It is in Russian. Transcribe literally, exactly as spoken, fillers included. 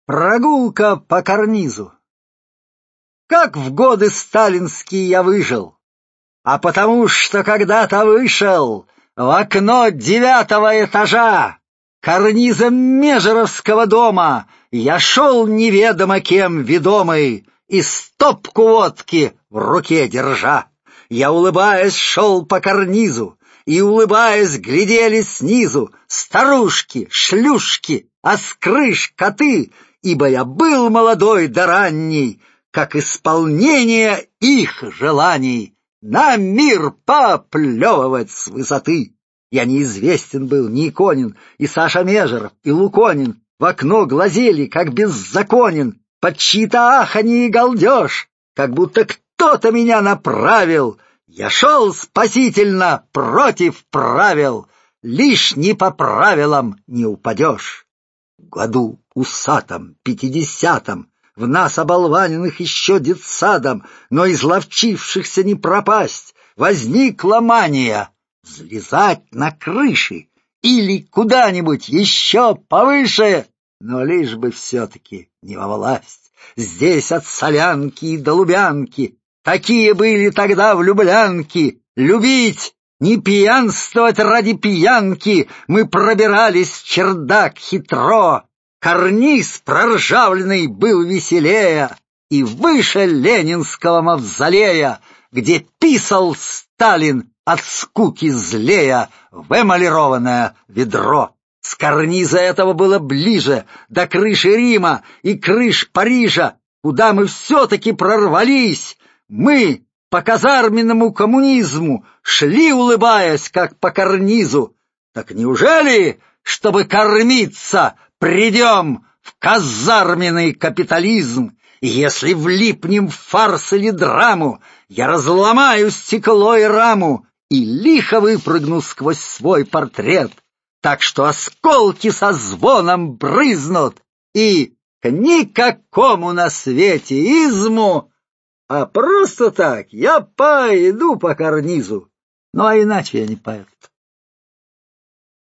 Прогулка по карнизу. Как в годы сталинские я выжил, а потому что когда-то вышел в окно девятого этажа карниза Межеровского дома, я шел неведомо кем ведомый и стопку водки в руке держа. Я, улыбаясь, шел по карнизу, и, улыбаясь, глядели снизу старушки, шлюшки, а с крыш коты, ибо я был молодой да ранний, как исполнение их желаний на мир поплевывать с высоты. Я неизвестен был, не Иконин, и Саша Межеров, и Луконин в окно глазели, как беззаконен, под чьи-то аханье и галдеж, как будто кто-то меня направил. Я шел спасительно против правил, лишь не по правилам не упадешь. В году усатом, пятидесятом, в нас, оболваненных еще детсадом, но изловчившихся не пропасть, возникла мания взлезать на крыши или куда-нибудь еще повыше, но лишь бы все-таки не во власть. Здесь от Солянки до Лубянки такие были тогда влюблянки. Любить, не пьянствовать ради пьянки, мы пробирались в чердак хитро. Карниз проржавленный был веселее и выше Ленинского мавзолея, где писал Сталин от скуки злея в эмалированное ведро. С карниза этого было ближе до крыши Рима и крыш Парижа, куда мы все-таки прорвались. Мы по казарменному коммунизму шли, улыбаясь, как по карнизу. Так неужели, чтобы кормиться, придем в казарменный капитализм? И если влипнем в фарс или драму, я разломаю стекло и раму и лихо выпрыгну сквозь свой портрет, так что осколки со звоном брызнут, и к никакому на свете изму, а просто так я пойду по карнизу. Ну а иначе я не поэт.